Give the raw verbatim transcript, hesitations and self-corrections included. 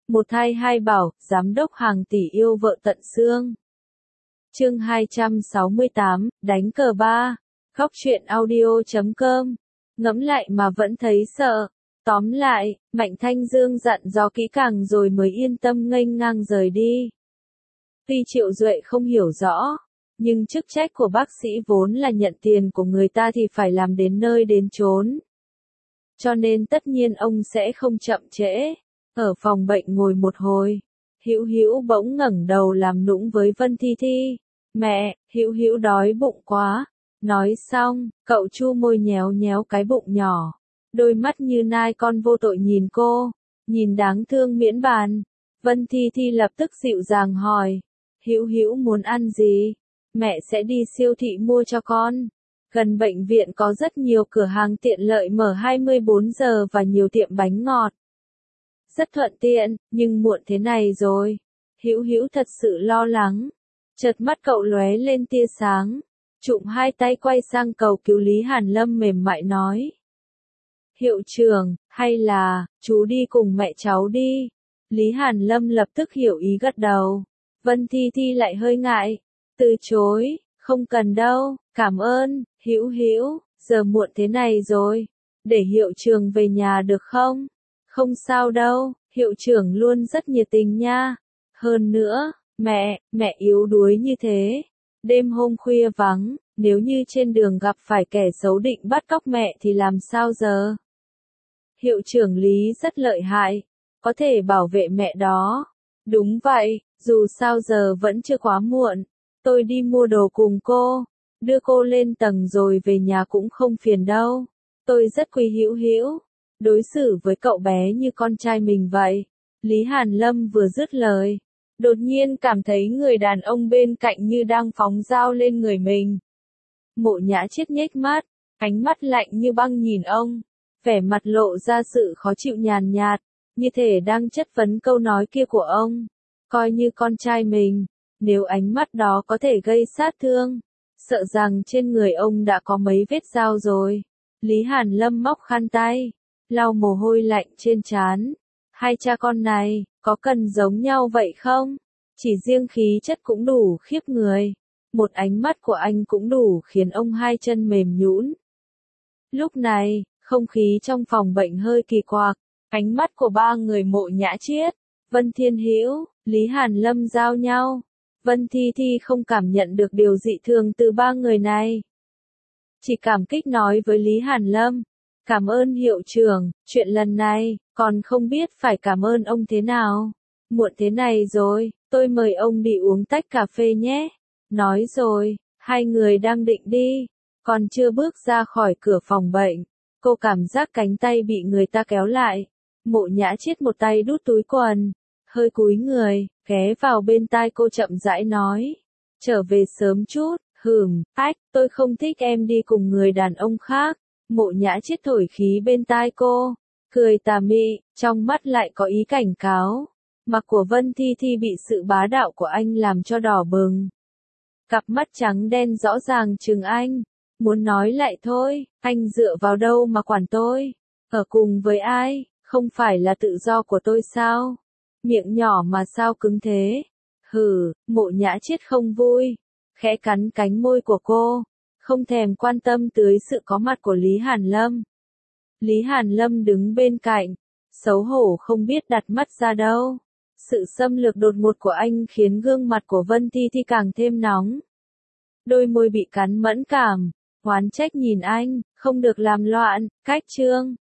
Một thai hai bảo, giám đốc hàng tỷ yêu vợ tận xương. Chương hai trăm sáu mươi tám, đánh cờ ba. Góc truyện audio chấm com. Ngẫm lại mà vẫn thấy sợ. Tóm lại, Mạnh Thanh Dương dặn dò kỹ càng rồi mới yên tâm nghênh ngang rời đi. Tuy Triệu Duệ không hiểu rõ, nhưng chức trách của bác sĩ vốn là nhận tiền của người ta thì phải làm đến nơi đến chốn. Cho nên tất nhiên ông sẽ không chậm trễ. Ở phòng bệnh ngồi một hồi, Hữu Hữu bỗng ngẩng đầu làm nũng với Vân Thi Thi. Mẹ, Hữu Hữu đói bụng quá. Nói xong, cậu chu môi nhéo nhéo cái bụng nhỏ. Đôi mắt như nai con vô tội nhìn cô, nhìn đáng thương miễn bàn. Vân Thi Thi lập tức dịu dàng hỏi. Hữu Hữu muốn ăn gì? Mẹ sẽ đi siêu thị mua cho con. Gần bệnh viện có rất nhiều cửa hàng tiện lợi mở hai mươi bốn giờ và nhiều tiệm bánh ngọt. Rất thuận tiện, nhưng muộn thế này rồi. Hữu Hữu thật sự lo lắng. Chợt mắt cậu lóe lên tia sáng. Trụm hai tay quay sang cầu cứu Lý Hàn Lâm mềm mại nói. Hiệu trưởng, hay là, chú đi cùng mẹ cháu đi. Lý Hàn Lâm lập tức hiểu ý gật đầu. Vân Thi Thi lại hơi ngại. Từ chối, không cần đâu, cảm ơn, Hữu Hữu, giờ muộn thế này rồi. Để hiệu trưởng về nhà được không? Không sao đâu, hiệu trưởng luôn rất nhiệt tình nha. Hơn nữa, mẹ, mẹ yếu đuối như thế. Đêm hôm khuya vắng, nếu như trên đường gặp phải kẻ xấu định bắt cóc mẹ thì làm sao giờ? Hiệu trưởng Lý rất lợi hại, có thể bảo vệ mẹ đó. Đúng vậy, dù sao giờ vẫn chưa quá muộn. Tôi đi mua đồ cùng cô, đưa cô lên tầng rồi về nhà cũng không phiền đâu. Tôi rất quý Hữu Hữu, đối xử với cậu bé như con trai mình vậy. Lý Hàn Lâm vừa dứt lời, đột nhiên cảm thấy người đàn ông bên cạnh như đang phóng dao lên người mình. Mộ Nhã Chiết nhếch mắt, ánh mắt lạnh như băng nhìn ông, vẻ mặt lộ ra sự khó chịu nhàn nhạt, như thể đang chất vấn câu nói kia của ông. Coi như con trai mình, nếu ánh mắt đó có thể gây sát thương, sợ rằng trên người ông đã có mấy vết dao rồi. Lý Hàn Lâm móc khăn tay, lau mồ hôi lạnh trên trán. Hai cha con này, có cần giống nhau vậy không? Chỉ riêng khí chất cũng đủ khiếp người. Một ánh mắt của anh cũng đủ khiến ông hai chân mềm nhũn. Lúc này, không khí trong phòng bệnh hơi kỳ quặc. Ánh mắt của ba người Mộ Nhã Chiết, Vân Thiên Hữu, Lý Hàn Lâm giao nhau. Vân Thi Thi không cảm nhận được điều dị thường từ ba người này. Chỉ cảm kích nói với Lý Hàn Lâm. Cảm ơn hiệu trưởng, chuyện lần này, còn không biết phải cảm ơn ông thế nào. Muộn thế này rồi, tôi mời ông đi uống tách cà phê nhé. Nói rồi, hai người đang định đi, còn chưa bước ra khỏi cửa phòng bệnh. Cô cảm giác cánh tay bị người ta kéo lại. Mộ Nhã Chiết một tay đút túi quần, hơi cúi người, ghé vào bên tai cô chậm rãi nói. Trở về sớm chút, hừm, ách, tôi không thích em đi cùng người đàn ông khác. Mộ Nhã Chiết thổi khí bên tai cô, cười tà mị, trong mắt lại có ý cảnh cáo. Mặt của Vân Thi Thi bị sự bá đạo của anh làm cho đỏ bừng. Cặp mắt trắng đen rõ ràng trừng anh. Muốn nói lại thôi, anh dựa vào đâu mà quản tôi? Ở cùng với ai, không phải là tự do của tôi sao? Miệng nhỏ mà sao cứng thế? Hừ, Mộ Nhã Chiết không vui, khẽ cắn cánh môi của cô, không thèm quan tâm tới sự có mặt của Lý Hàn Lâm. Lý Hàn Lâm đứng bên cạnh, xấu hổ không biết đặt mắt ra đâu. Sự xâm lược đột ngột của anh khiến gương mặt của Vân Thi Thi càng thêm nóng. Đôi môi bị cắn mẫn cảm, oán trách nhìn anh, không được làm loạn, cách trương,